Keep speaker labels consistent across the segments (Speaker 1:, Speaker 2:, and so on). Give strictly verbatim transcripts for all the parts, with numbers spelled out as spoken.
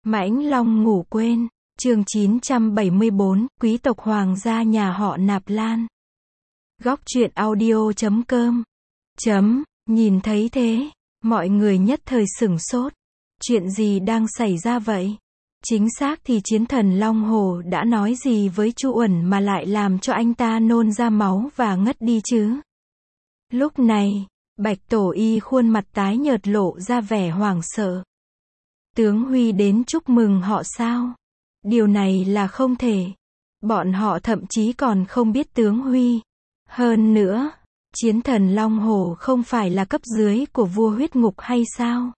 Speaker 1: Mãnh Long ngủ quên, chương chín trăm bảy mươi bốn, quý tộc hoàng gia nhà họ Nạp Lan. Góc truyện audio chấm com. Chấm, nhìn thấy thế, mọi người nhất thời sửng sốt. Chuyện gì đang xảy ra vậy? Chính xác thì chiến thần Long Hổ đã nói gì với Chu Uẩn mà lại làm cho anh ta nôn ra máu và ngất đi chứ? Lúc này, Bạch Tổ Y khuôn mặt tái nhợt lộ ra vẻ hoảng sợ. Tướng Huy đến chúc mừng họ sao? Điều này là không thể. Bọn họ thậm chí còn không biết tướng Huy. Hơn nữa, chiến thần Long Hổ không phải là cấp dưới của vua huyết ngục hay sao?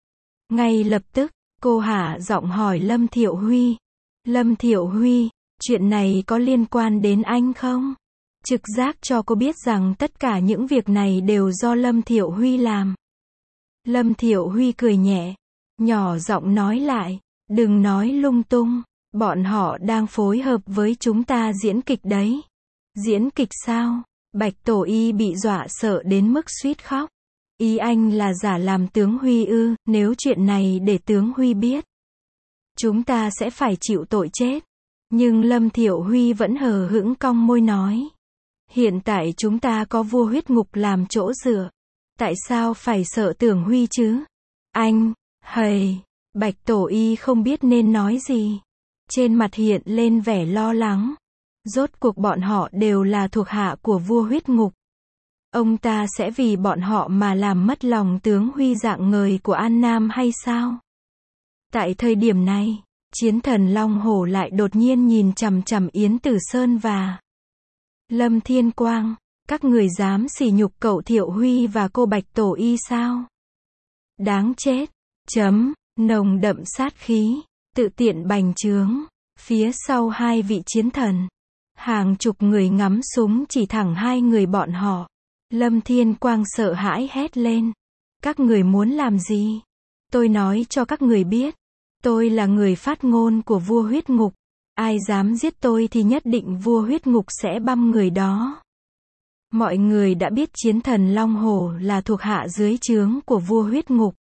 Speaker 1: Ngay lập tức, cô hạ giọng hỏi Lâm Thiệu Huy. Lâm Thiệu Huy, chuyện này có liên quan đến anh không? Trực giác cho cô biết rằng tất cả những việc này đều do Lâm Thiệu Huy làm. Lâm Thiệu Huy cười nhẹ, nhỏ giọng nói lại, đừng nói lung tung, bọn họ đang phối hợp với chúng ta diễn kịch đấy. Diễn kịch sao? Bạch Tổ Y bị dọa sợ đến mức suýt khóc. Ý anh là giả làm tướng Huy ư? Nếu chuyện này để tướng Huy biết, chúng ta sẽ phải chịu tội chết. Nhưng Lâm Thiệu Huy vẫn hờ hững cong môi nói, hiện tại chúng ta có vua huyết ngục làm chỗ dựa, tại sao phải sợ tưởng Huy chứ? Anh, hầy, Bạch Tổ Y không biết nên nói gì. Trên mặt hiện lên vẻ lo lắng. Rốt cuộc bọn họ đều là thuộc hạ của vua huyết ngục. Ông ta sẽ vì bọn họ mà làm mất lòng tướng Huy dạng ngời của An Nam hay sao? Tại thời điểm này, chiến thần Long Hổ lại đột nhiên nhìn chằm chằm Yến Tử Sơn và Lâm Thiên Quang. Các người dám sỉ nhục cậu Thiệu Huy và cô Bạch Tổ Y sao? Đáng chết. Chấm, nồng đậm sát khí, tự tiện bành trướng. Phía sau hai vị chiến thần, hàng chục người ngắm súng chỉ thẳng hai người bọn họ. Lâm Thiên Quang sợ hãi hét lên. Các người muốn làm gì? Tôi nói cho các người biết. Tôi là người phát ngôn của vua huyết ngục. Ai dám giết tôi thì nhất định vua huyết ngục sẽ băm người đó. Mọi người đã biết chiến thần Long Hổ là thuộc hạ dưới trướng của vua huyết ngục.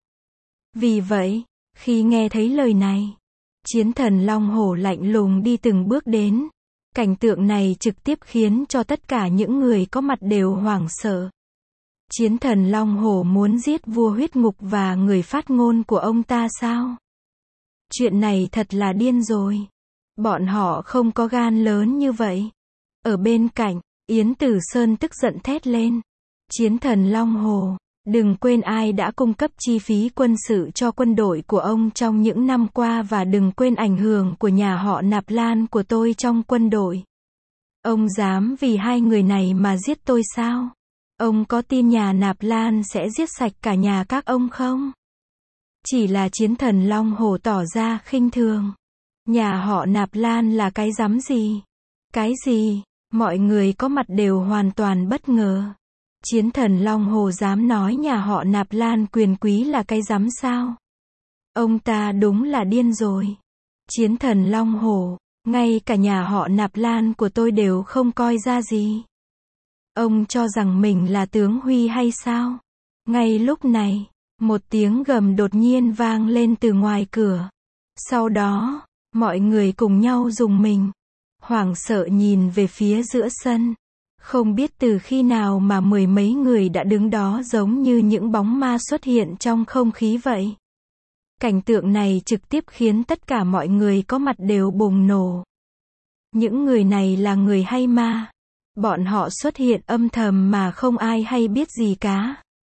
Speaker 1: Vì vậy, khi nghe thấy lời này, chiến thần Long Hổ lạnh lùng đi từng bước đến. Cảnh tượng này trực tiếp khiến cho tất cả những người có mặt đều hoảng sợ. Chiến thần Long Hổ muốn giết vua huyết ngục và người phát ngôn của ông ta sao? Chuyện này thật là điên rồi. Bọn họ không có gan lớn như vậy. Ở bên cạnh, Yến Tử Sơn tức giận thét lên. Chiến thần Long Hổ, đừng quên ai đã cung cấp chi phí quân sự cho quân đội của ông trong những năm qua và đừng quên ảnh hưởng của nhà họ Nạp Lan của tôi trong quân đội. Ông dám vì hai người này mà giết tôi sao? Ông có tin nhà Nạp Lan sẽ giết sạch cả nhà các ông không? Chỉ là chiến thần Long Hổ tỏ ra khinh thường. Nhà họ Nạp Lan là cái rắm gì? Cái gì? Mọi người có mặt đều hoàn toàn bất ngờ. Chiến thần Long Hổ dám nói nhà họ Nạp Lan quyền quý là cái rắm sao? Ông ta đúng là điên rồi. Chiến thần Long Hổ, ngay cả nhà họ Nạp Lan của tôi đều không coi ra gì. Ông cho rằng mình là tướng Huy hay sao? Ngay lúc này, một tiếng gầm đột nhiên vang lên từ ngoài cửa. Sau đó, mọi người cùng nhau rùng mình, hoảng sợ nhìn về phía giữa sân. Không biết từ khi nào mà mười mấy người đã đứng đó giống như những bóng ma xuất hiện trong không khí vậy. Cảnh tượng này trực tiếp khiến tất cả mọi người có mặt đều bùng nổ. Những người này là người hay ma? Bọn họ xuất hiện âm thầm mà không ai hay biết gì cả.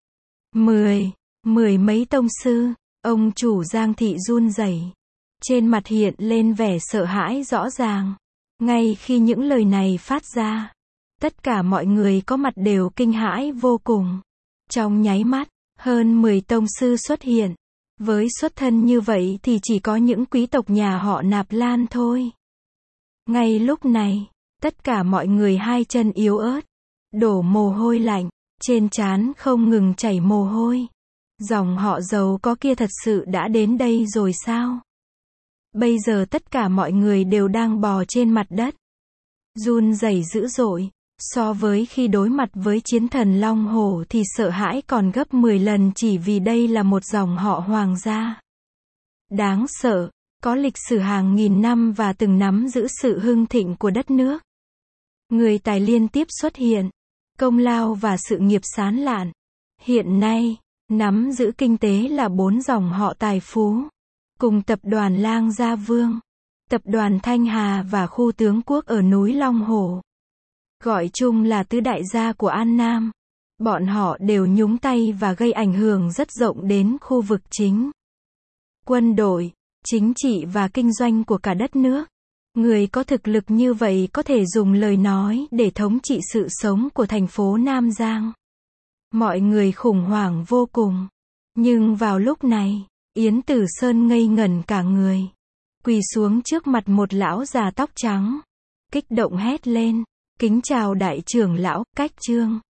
Speaker 1: Mười, mười mấy tông sư, ông chủ Giang Thị run rẩy. Trên mặt hiện lên vẻ sợ hãi rõ ràng. Ngay khi những lời này phát ra, tất cả mọi người có mặt đều kinh hãi vô cùng. Trong nháy mắt, hơn mười tông sư xuất hiện. Với xuất thân như vậy thì chỉ có những quý tộc nhà họ Nạp Lan thôi. Ngay lúc này, tất cả mọi người hai chân yếu ớt, đổ mồ hôi lạnh, trên trán không ngừng chảy mồ hôi. Dòng họ giàu có kia thật sự đã đến đây rồi sao? Bây giờ tất cả mọi người đều đang bò trên mặt đất, run rẩy dữ dội. So với khi đối mặt với chiến thần Long Hổ thì sợ hãi còn gấp mười lần chỉ vì đây là một dòng họ hoàng gia. Đáng sợ, có lịch sử hàng nghìn năm và từng nắm giữ sự hưng thịnh của đất nước. Người tài liên tiếp xuất hiện, công lao và sự nghiệp sáng lạn. Hiện nay, nắm giữ kinh tế là bốn dòng họ tài phú, cùng tập đoàn Lang Gia Vương, tập đoàn Thanh Hà và khu tướng quốc ở núi Long Hổ. Gọi chung là tứ đại gia của An Nam. Bọn họ đều nhúng tay và gây ảnh hưởng rất rộng đến khu vực chính quân đội, chính trị và kinh doanh của cả đất nước. Người có thực lực như vậy có thể dùng lời nói để thống trị sự sống của thành phố Nam Giang. Mọi người khủng hoảng vô cùng. Nhưng vào lúc này, Yến Tử Sơn ngây ngẩn cả người. Quỳ xuống trước mặt một lão già tóc trắng. Kích động hét lên. Kính chào đại trưởng lão, Cách Trương.